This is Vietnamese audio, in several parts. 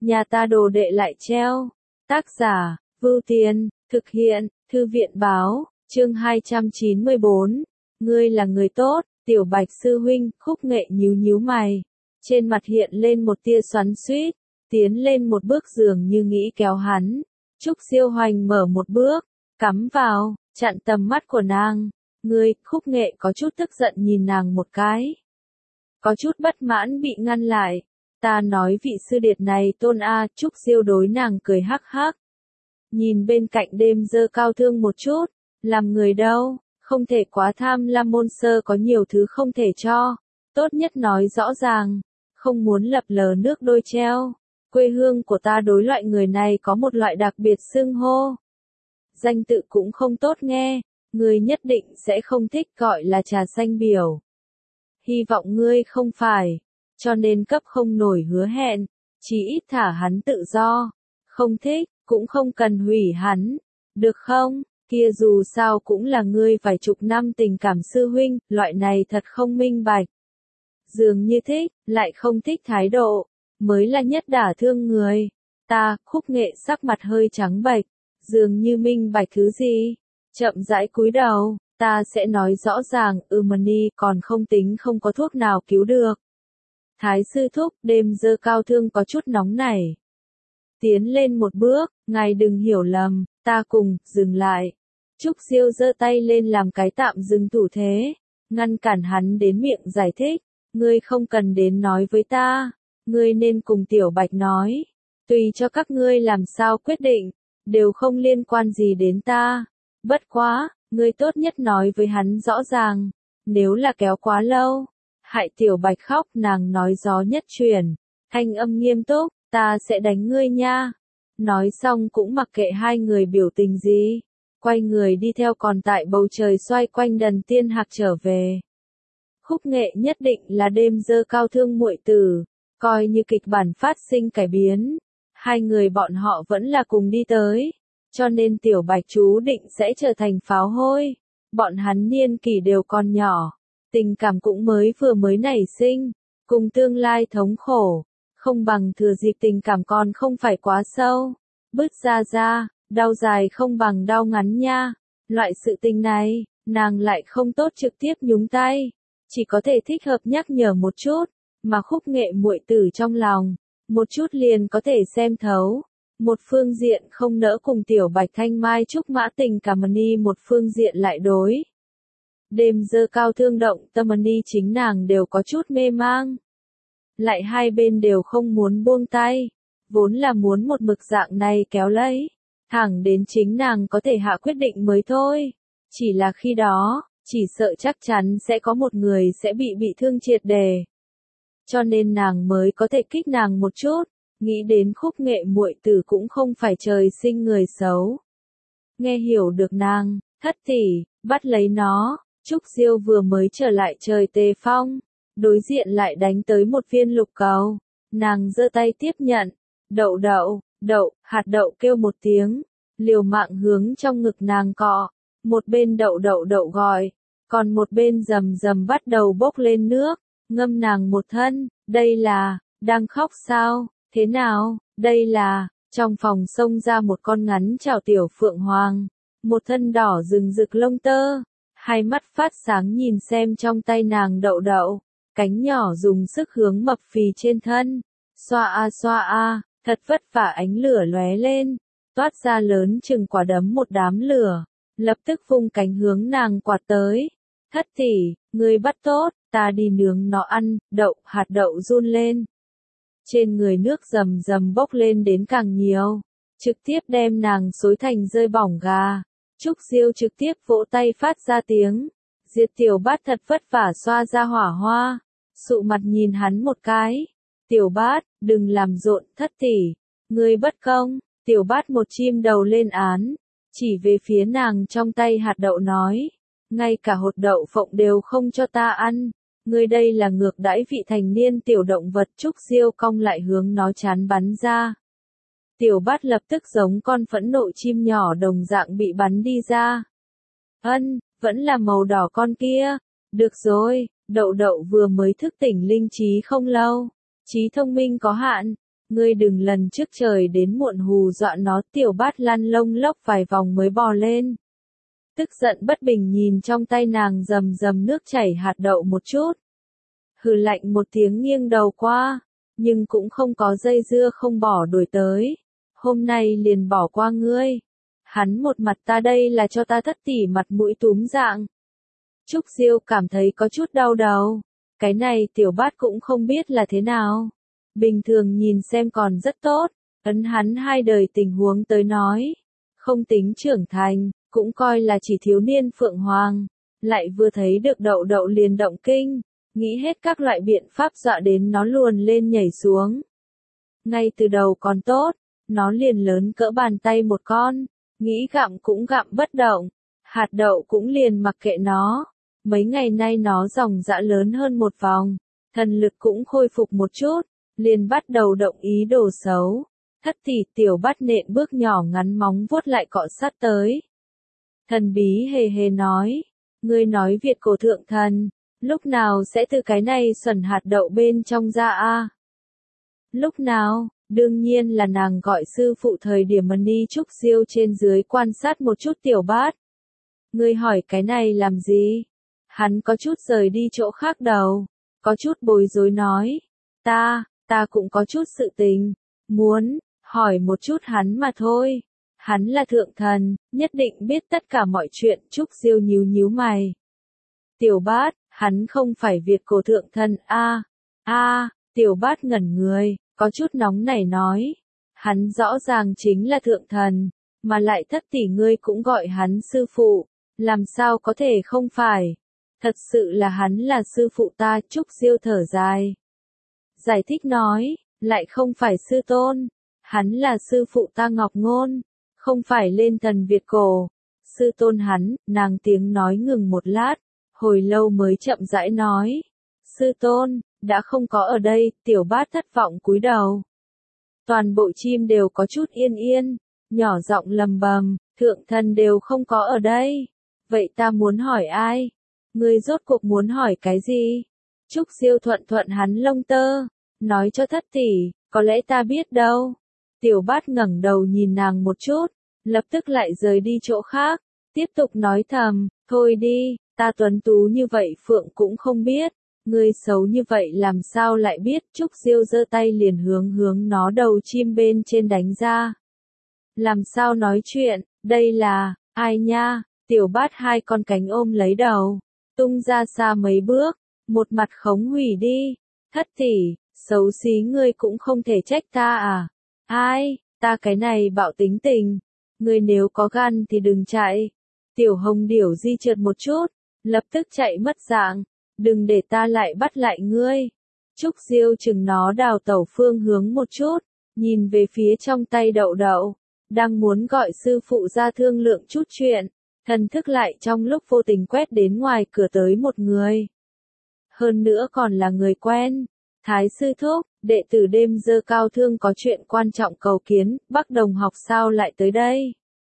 nhà ta đồ đệ lại treo. Tác giả, Vưu Tiên, thực hiện, Thư viện báo, chương 294. Ngươi là người tốt, Tiểu Bạch sư huynh. Khúc Nghệ nhíu nhíu mày. Trên mặt hiện lên một tia xoắn xuýt, tiến lên một bước dường như nghĩ kéo hắn. Trúc Siêu Hoành mở một bước, cắm vào, chặn tầm mắt của nàng. Ngươi, Khúc Nghệ có chút tức giận nhìn nàng một cái. Có chút bất mãn bị ngăn lại. Ta nói vị sư điệt này tôn a. Trúc Siêu đối nàng cười hắc hắc. Nhìn bên cạnh Đêm Dơ Cao Thương một chút, làm người đâu, không thể quá tham lam, môn sơ có nhiều thứ không thể cho, tốt nhất nói rõ ràng, không muốn lập lờ nước đôi treo. Quê hương của ta đối loại người này có một loại đặc biệt xưng hô. Danh tự cũng không tốt nghe, ngươi nhất định sẽ không thích, gọi là trà xanh biểu. Hy vọng ngươi không phải, cho nên cấp không nổi hứa hẹn, chỉ ít thả hắn tự do. Không thích, cũng không cần hủy hắn, được không? Kia dù sao cũng là ngươi vài chục năm tình cảm sư huynh, loại này thật không minh bạch. Dường như thích, lại không thích thái độ, mới là nhất đả thương người. Ta, Khúc Nghệ sắc mặt hơi trắng bệch, dường như minh bạch thứ gì. Chậm rãi cúi đầu, ta sẽ nói rõ ràng, Mani còn không tính không có thuốc nào cứu được. Thái sư thúc. Đêm Dơ Cao Thương có chút nóng nảy. Tiến lên một bước, ngài đừng hiểu lầm, ta cùng, dừng lại. Trúc Siêu giơ tay lên làm cái tạm dừng thủ thế, ngăn cản hắn đến miệng giải thích, ngươi không cần đến nói với ta, ngươi nên cùng Tiểu Bạch nói, tùy cho các ngươi làm sao quyết định, đều không liên quan gì đến ta. Bất quá, ngươi tốt nhất nói với hắn rõ ràng, nếu là kéo quá lâu, hại Tiểu Bạch khóc. Nàng nói gió nhất chuyển, thanh âm nghiêm túc, ta sẽ đánh ngươi nha. Nói xong cũng mặc kệ hai người biểu tình gì, quay người đi theo còn tại bầu trời xoay quanh Đần Tiên Hạc trở về. Khúc Nghệ nhất định là Đêm Dơ Cao Thương muội tử, coi như kịch bản phát sinh cải biến, hai người bọn họ vẫn là cùng đi tới, cho nên Tiểu Bạch chú định sẽ trở thành pháo hôi. Bọn hắn niên kỷ đều còn nhỏ, tình cảm cũng vừa mới nảy sinh, cùng tương lai thống khổ, không bằng thừa dịp tình cảm còn không phải quá sâu, bứt ra, đau dài không bằng đau ngắn nha. Loại sự tình này, nàng lại không tốt trực tiếp nhúng tay, chỉ có thể thích hợp nhắc nhở một chút, mà Khúc Nghệ muội tử trong lòng, một chút liền có thể xem thấu. Một phương diện không nỡ cùng Tiểu Bạch thanh mai trúc mã tình cảm Mani, một phương diện lại đối Đêm Dơ Cao Thương động tâm Mani, chính nàng đều có chút mê mang. Lại hai bên đều không muốn buông tay, vốn là muốn một mực dạng này kéo lấy, thẳng đến chính nàng có thể hạ quyết định mới thôi. Chỉ là khi đó, chỉ sợ chắc chắn sẽ có một người sẽ bị thương triệt đề. Cho nên nàng mới có thể kích nàng một chút, nghĩ đến Khúc Nghệ muội tử cũng không phải trời sinh người xấu. Nghe hiểu được nàng, thất tỷ, bắt lấy nó. Trúc Siêu vừa mới trở lại trời tề phong, đối diện lại đánh tới một viên lục cầu, nàng giơ tay tiếp nhận, đậu, hạt đậu kêu một tiếng, liều mạng hướng trong ngực nàng cọ, một bên đậu gọi, còn một bên rầm bắt đầu bốc lên nước, ngâm nàng một thân. Đây là, đang khóc sao, thế nào, đây là, trong phòng xông ra một con ngắn chảo tiểu phượng hoàng, một thân đỏ rừng rực lông tơ, hai mắt phát sáng nhìn xem trong tay nàng đậu, cánh nhỏ dùng sức hướng mập phì trên thân, xoa a, thật vất vả ánh lửa lóe lên, toát ra lớn chừng quả đấm một đám lửa, lập tức vung cánh hướng nàng quạt tới. Thất tỷ, ngươi bắt tốt, ta đi nướng nó ăn. Hạt đậu run lên. Trên người nước rầm bốc lên đến càng nhiều, trực tiếp đem nàng xối thành rơi bỏng gà. Trúc Siêu trực tiếp vỗ tay phát ra tiếng. Diệt Tiểu Bát thật vất vả xoa ra hỏa hoa, sụ mặt nhìn hắn một cái. Tiểu Bát, đừng làm rộn. Thất tỷ, ngươi bất công. Tiểu Bát một chim đầu lên án, chỉ về phía nàng trong tay hạt đậu nói, ngay cả hột đậu phộng đều không cho ta ăn, ngươi đây là ngược đãi vị thành niên tiểu động vật. Trúc Siêu cong lại hướng nó chán bắn ra. Tiểu Bát lập tức giống con phẫn nộ chim nhỏ đồng dạng bị bắn đi ra. Vẫn là màu đỏ con kia. Được rồi, đậu vừa mới thức tỉnh linh trí không lâu, trí thông minh có hạn, Ngươi đừng lần trước trời đến muộn hù dọa nó. Tiểu bát lăn lông lốc vài vòng mới bò lên. Tức giận bất bình nhìn trong tay nàng rầm rầm nước chảy hạt đậu một chút. Hừ lạnh một tiếng nghiêng đầu qua, nhưng cũng không có dây dưa không bỏ đuổi tới. Hôm nay liền bỏ qua ngươi. Hắn một mặt ta đây là cho ta thất tỷ mặt mũi túm dạng. Trúc Diêu cảm thấy có chút đau đầu. Cái này tiểu bát cũng không biết là thế nào. Bình thường nhìn xem còn rất tốt. Ấn hắn hai đời tình huống tới nói. Không tính trưởng thành, cũng coi là chỉ thiếu niên phượng hoàng. Lại vừa thấy được đậu đậu liền động kinh. Nghĩ hết các loại biện pháp dọa đến nó luồn lên nhảy xuống. Ngay từ đầu còn tốt. Nó liền lớn cỡ bàn tay một con. Nghĩ gặm cũng gặm bất động. Hạt đậu cũng liền mặc kệ nó. Mấy ngày nay nó dòng dã lớn hơn một vòng. Thần lực cũng khôi phục một chút. Liền bắt đầu động ý đồ xấu. Thất tỷ tiểu bát nện bước nhỏ ngắn móng vuốt lại cọ sát tới. Thần bí hề hề nói. Ngươi nói Việt cổ thượng thần. Lúc nào sẽ từ cái này xuẩn hạt đậu bên trong ra a? Lúc nào? Đương nhiên là nàng gọi sư phụ thời điểm đi Trúc Diêu trên dưới quan sát một chút tiểu bát. Ngươi hỏi cái này làm gì? Hắn có chút rời đi chỗ khác đầu. Có chút bối rối nói. Ta cũng có chút sự tình. Muốn, hỏi một chút hắn mà thôi. Hắn là thượng thần, nhất định biết tất cả mọi chuyện. Trúc Diêu nhíu nhíu mày. Tiểu bát, hắn không phải Việt cổ thượng thần a. Tiểu bát ngẩn người, có chút nóng nảy nói. Hắn rõ ràng chính là thượng thần, mà lại thất tỷ ngươi cũng gọi hắn sư phụ. Làm sao có thể không phải? Thật sự là hắn là sư phụ ta. Trúc Diêu thở dài. Giải thích nói, lại không phải sư tôn. Hắn là sư phụ ta Ngọc Ngôn, không phải lên thần Việt cổ. Sư tôn hắn, nàng tiếng nói ngừng một lát, hồi lâu mới chậm rãi nói. Sư tôn, đã không có ở đây. Tiểu bát thất vọng cúi đầu. Toàn bộ chim đều có chút yên yên, nhỏ giọng lầm bầm, thượng thần đều không có ở đây. Vậy ta muốn hỏi ai? Ngươi rốt cuộc muốn hỏi cái gì? Trúc Diêu thuận thuận hắn lông tơ, nói cho thất tỷ, có lẽ ta biết đâu. Tiểu bát ngẩng đầu nhìn nàng một chút, lập tức lại rời đi chỗ khác, tiếp tục nói thầm, thôi đi, ta tuấn tú như vậy Phượng cũng không biết, ngươi xấu như vậy làm sao lại biết. Trúc Diêu giơ tay liền hướng nó đầu chim bên trên đánh ra. Làm sao nói chuyện, đây là, ai nha? Tiểu bát hai con cánh ôm lấy đầu, tung ra xa mấy bước, một mặt khống hủy đi. Thất tỷ, xấu xí ngươi cũng không thể trách ta à? Ai, ta cái này bạo tính tình. Ngươi nếu có gan thì đừng chạy. Tiểu hồng điểu di trượt một chút, lập tức chạy mất dạng. Đừng để ta lại bắt lại ngươi. Trúc Diêu chừng nó đào tẩu phương hướng một chút, nhìn về phía trong tay đậu đậu. Đang muốn gọi sư phụ ra thương lượng chút chuyện. Thần thức lại trong lúc vô tình quét đến ngoài cửa tới một người. Hơn nữa còn là người quen. Thái sư thúc, đệ tử đêm dơ cao thương có chuyện quan trọng cầu kiến. Bắc đồng học sao lại tới đây?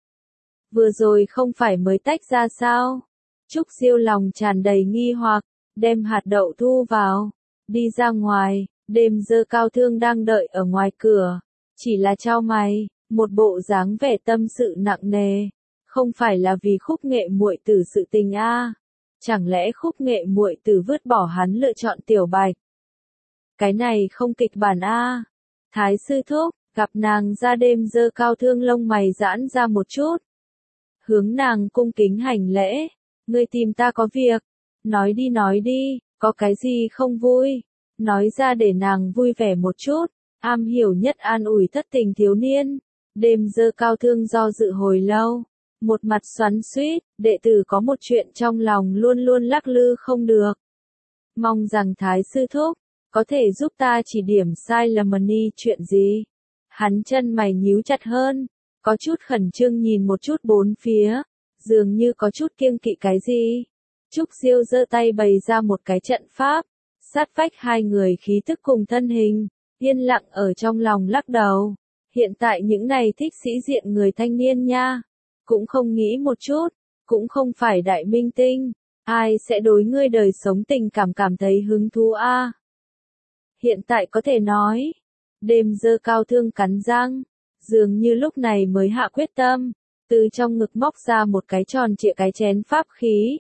Vừa rồi không phải mới tách ra sao? Trúc Diêu lòng tràn đầy nghi hoặc, đem hạt đậu thu vào, đi ra ngoài. Đêm dơ cao thương đang đợi ở ngoài cửa, chỉ là chau mày, một bộ dáng vẻ tâm sự nặng nề. Không phải là vì Khúc Nghệ muội tử sự tình a? Chẳng lẽ Khúc Nghệ muội tử vứt bỏ hắn lựa chọn Tiểu Bạch? Cái này không kịch bản a. Thái sư thúc, gặp nàng ra đêm dơ cao thương lông mày giãn ra một chút. Hướng nàng cung kính hành lễ. Ngươi tìm ta có việc. Nói đi, có cái gì không vui? Nói ra để nàng vui vẻ một chút. Am hiểu nhất an ủi thất tình thiếu niên. Đêm dơ cao thương do dự hồi lâu. Một mặt xoắn xuýt, đệ tử có một chuyện trong lòng luôn luôn lắc lư không được. Mong rằng Thái sư thúc, có thể giúp ta chỉ điểm sai lầm đi. Chuyện gì? Hắn chân mày nhíu chặt hơn, có chút khẩn trương nhìn một chút bốn phía, dường như có chút kiêng kỵ cái gì. Trúc Diêu giơ tay bày ra một cái trận pháp, sát vách hai người khí tức cùng thân hình, yên lặng ở trong lòng lắc đầu. Hiện tại những này thích sĩ diện người thanh niên nha, cũng không nghĩ một chút, cũng không phải đại minh tinh, ai sẽ đối ngươi đời sống tình cảm cảm thấy hứng thú a? Hiện tại có thể nói, Đêm Dơ Cao Thương cắn răng, dường như lúc này mới hạ quyết tâm, từ trong ngực móc ra một cái tròn trịa cái chén pháp khí.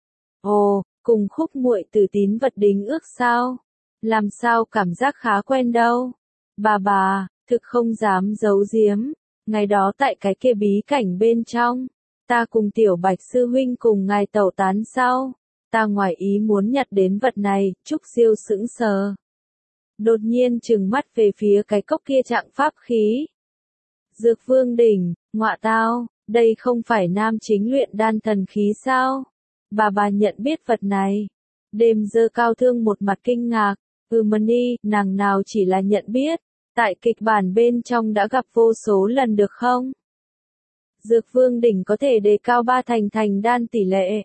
Ồ, cùng Khúc muội Tử tín vật đính ước sao? Làm sao cảm giác khá quen đâu. Bà, thực không dám giấu giếm, ngày đó tại cái kia bí cảnh bên trong, ta cùng Tiểu Bạch sư huynh cùng ngài tẩu tán sau, ta ngoài ý muốn nhặt đến vật này. Trúc Diêu sững sờ, đột nhiên trừng mắt về phía cái cốc kia trạng pháp khí. Dược Vương đỉnh, ngọa tao, đây không phải nam chính luyện đan thần khí sao? Bà nhận biết vật này. Đêm Dơ Cao Thương một mặt kinh ngạc, Mani, nàng nào chỉ là nhận biết, tại kịch bản bên trong đã gặp vô số lần được không? Dược Vương đỉnh có thể đề cao 3 thành đan tỷ lệ.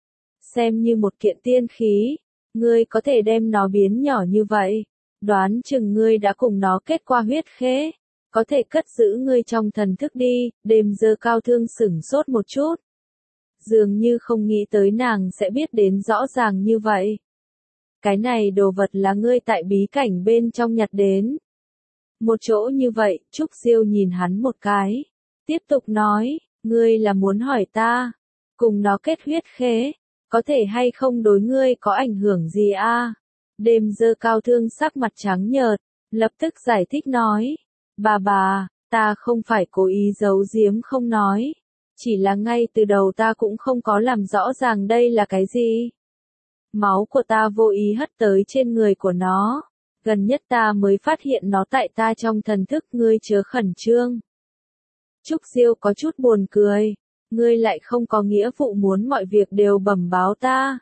Xem như một kiện tiên khí, ngươi có thể đem nó biến nhỏ như vậy, đoán chừng ngươi đã cùng nó kết qua huyết khế, có thể cất giữ ngươi trong thần thức đi. Đêm Dơ Cao Thương sửng sốt một chút, dường như không nghĩ tới nàng sẽ biết đến rõ ràng như vậy. Cái này đồ vật là ngươi tại bí cảnh bên trong nhặt đến. Một chỗ như vậy, Trúc Diêu nhìn hắn một cái, tiếp tục nói, ngươi là muốn hỏi ta, cùng nó kết huyết khế, có thể hay không đối ngươi có ảnh hưởng gì a? Đêm Dơ Cao Thương sắc mặt trắng nhợt, lập tức giải thích nói, bà, ta không phải cố ý giấu giếm không nói, chỉ là ngay từ đầu ta cũng không có làm rõ ràng đây là cái gì. Máu của ta vô ý hất tới trên người của nó, gần nhất ta mới phát hiện nó tại ta trong thần thức. Ngươi chớ khẩn trương. Trúc Diêu có chút buồn cười, ngươi lại không có nghĩa vụ muốn mọi việc đều bẩm báo ta.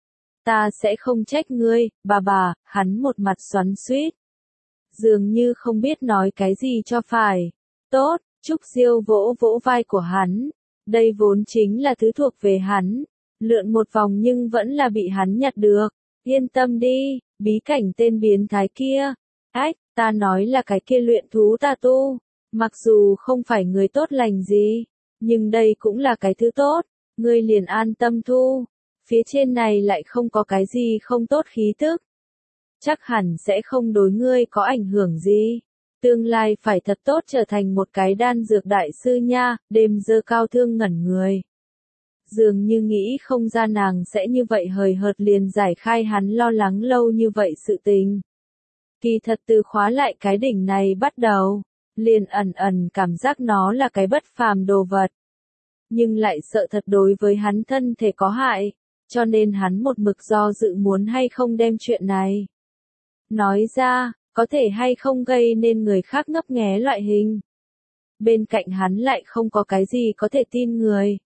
Ta sẽ không trách ngươi. Bà, hắn một mặt xoắn xuýt, dường như không biết nói cái gì cho phải. Tốt, Trúc Diêu vỗ vỗ vai của hắn, đây vốn chính là thứ thuộc về hắn, lượn một vòng nhưng vẫn là bị hắn nhặt được. Yên tâm đi, bí cảnh tên biến thái kia. Ta nói là cái kia luyện thú tà tu, mặc dù không phải người tốt lành gì, nhưng đây cũng là cái thứ tốt, ngươi liền an tâm thu. Phía trên này lại không có cái gì không tốt khí tức, chắc hẳn sẽ không đối ngươi có ảnh hưởng gì. Tương lai phải thật tốt trở thành một cái đan dược đại sư nha. Đêm Dơ Cao Thương ngẩn người, dường như nghĩ không ra nàng sẽ như vậy hời hợt liền giải khai hắn lo lắng lâu như vậy sự tình. Kỳ thật từ khóa lại cái đỉnh này bắt đầu, liền ẩn cảm giác nó là cái bất phàm đồ vật, nhưng lại sợ thật đối với hắn thân thể có hại, cho nên hắn một mực do dự muốn hay không đem chuyện này nói ra, có thể hay không gây nên người khác ngấp nghé loại hình. Bên cạnh hắn lại không có cái gì có thể tin người.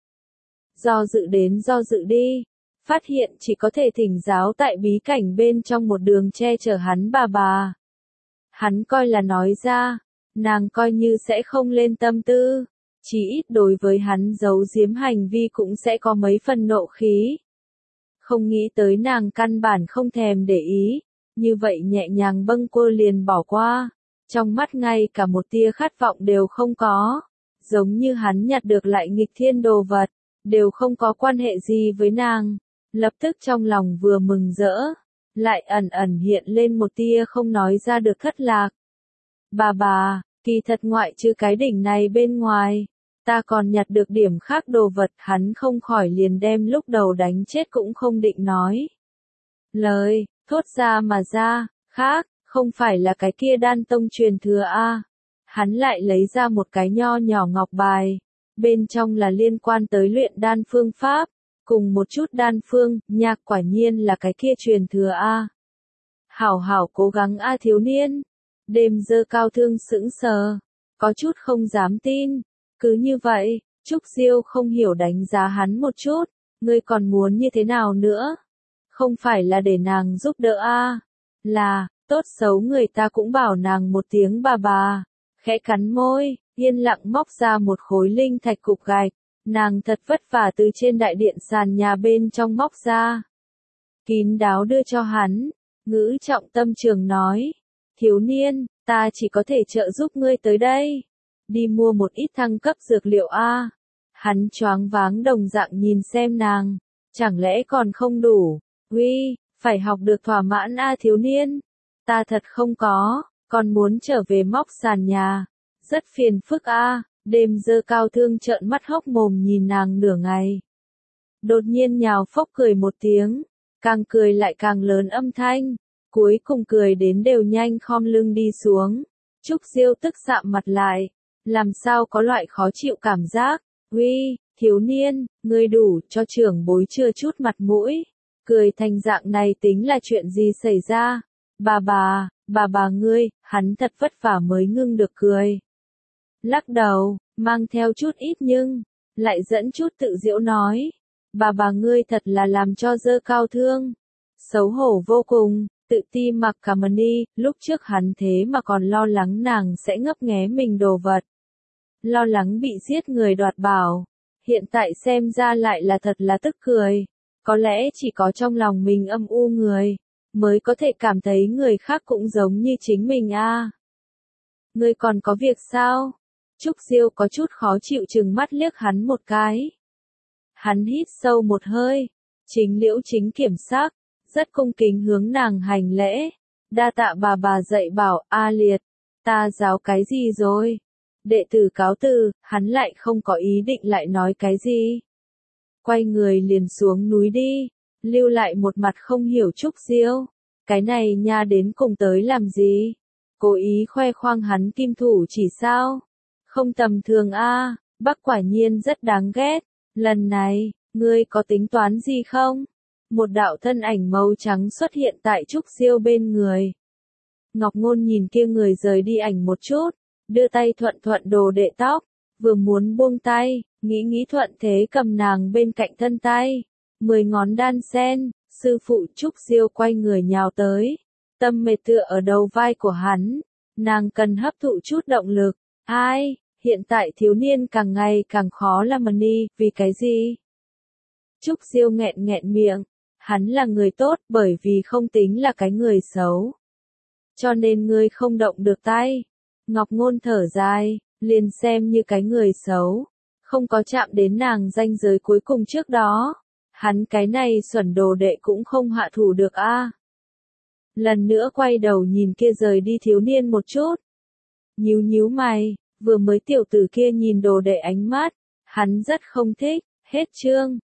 Do dự đến do dự đi, phát hiện chỉ có thể thỉnh giáo tại bí cảnh bên trong một đường che chở hắn. Bà, hắn coi là nói ra, nàng coi như sẽ không lên tâm tư, chỉ ít đối với hắn giấu giếm hành vi cũng sẽ có mấy phần nộ khí. Không nghĩ tới nàng căn bản không thèm để ý, như vậy nhẹ nhàng bâng quơ liền bỏ qua, trong mắt ngay cả một tia khát vọng đều không có, giống như hắn nhặt được lại nghịch thiên đồ vật, đều không có quan hệ gì với nàng. Lập tức trong lòng vừa mừng rỡ, lại ẩn hiện lên một tia không nói ra được thất lạc. Bà, kỳ thật ngoại trừ cái đỉnh này bên ngoài, ta còn nhặt được điểm khác đồ vật. Hắn không khỏi liền đem lúc đầu đánh chết cũng không định nói lời, thốt ra mà ra, khác, không phải là cái kia đan tông truyền thừa a. Hắn lại lấy ra một cái nho nhỏ ngọc bài, bên trong là liên quan tới luyện đan phương pháp, cùng một chút đan phương, nhạc quả nhiên là cái kia truyền thừa a. Hảo cố gắng a thiếu niên. Đêm Dơ Cao Thương sững sờ, có chút không dám tin. Cứ như vậy, Trúc Diêu không hiểu đánh giá hắn một chút, ngươi còn muốn như thế nào nữa? Không phải là để nàng giúp đỡ a, là, tốt xấu người ta cũng bảo nàng một tiếng bà, khẽ cắn môi, yên lặng móc ra một khối linh thạch cục gạch, nàng thật vất vả từ trên đại điện sàn nhà bên trong móc ra. Kín đáo đưa cho hắn, ngữ trọng tâm trường nói, thiếu niên, ta chỉ có thể trợ giúp ngươi tới đây. Đi mua một ít thăng cấp dược liệu a. Hắn choáng váng đồng dạng nhìn xem nàng, chẳng lẽ còn không đủ, phải học được thỏa mãn a thiếu niên. Ta thật không có, còn muốn trở về móc sàn nhà. Rất phiền phức a. Đêm Dơ Cao Thương trợn mắt hốc mồm nhìn nàng nửa ngày. Đột nhiên nhào phốc cười một tiếng, càng cười lại càng lớn âm thanh, cuối cùng cười đến đều nhanh khom lưng đi xuống. Trúc Diêu tức sạm mặt lại, làm sao có loại khó chịu cảm giác. Uy, thiếu niên, ngươi đủ cho trưởng bối chưa chút mặt mũi. Cười thành dạng này tính là chuyện gì xảy ra? Bà ngươi, hắn thật vất vả mới ngưng được cười. Lắc đầu, mang theo chút ít nhưng, lại dẫn chút tự giễu nói. Bà ngươi thật là làm cho Dơ Cao Thương xấu hổ vô cùng, tự ti mặc cả mani, lúc trước hắn thế mà còn lo lắng nàng sẽ ngấp nghé mình đồ vật. Lo lắng bị giết người đoạt bảo, hiện tại xem ra lại là thật là tức cười. Có lẽ chỉ có trong lòng mình âm u người, mới có thể cảm thấy người khác cũng giống như chính mình a. Ngươi còn có việc sao? Trúc Diêu có chút khó chịu chừng mắt liếc hắn một cái. Hắn hít sâu một hơi, chính liễu chính kiểm sắc, rất cung kính hướng nàng hành lễ. Đa tạ bà dạy bảo, A Liệt, ta giáo cái gì rồi? Đệ tử cáo từ, hắn lại không có ý định lại nói cái gì. Quay người liền xuống núi đi, lưu lại một mặt không hiểu Trúc Diêu. Cái này nha đến cùng tới làm gì? Cố ý khoe khoang hắn kim thủ chỉ sao? Không tầm thường a, Bắc quả nhiên rất đáng ghét. Lần này, ngươi có tính toán gì không? Một đạo thân ảnh màu trắng xuất hiện tại Trúc Diêu bên người. Ngọc Ngôn nhìn kia người rời đi ảnh một chút, đưa tay thuận thuận đồ đệ tóc, vừa muốn buông tay, nghĩ thuận thế cầm nàng bên cạnh thân tay. 10 ngón đan sen, sư phụ Trúc Diêu quay người nhào tới, tâm mệt tựa ở đầu vai của hắn, nàng cần hấp thụ chút động lực. Ai, hiện tại thiếu niên càng ngày càng khó làm mani, vì cái gì? Trúc Diêu nghẹn miệng, hắn là người tốt bởi vì không tính là cái người xấu. Cho nên ngươi không động được tay. Ngọc Ngôn thở dài, liền xem như cái người xấu, không có chạm đến nàng ranh giới cuối cùng trước đó. Hắn cái này xuẩn đồ đệ cũng không hạ thủ được a. Lần nữa quay đầu nhìn kia rời đi thiếu niên một chút. Nhíu mày, vừa mới tiểu tử kia nhìn đồ đệ ánh mắt, hắn rất không thích. Hết chương.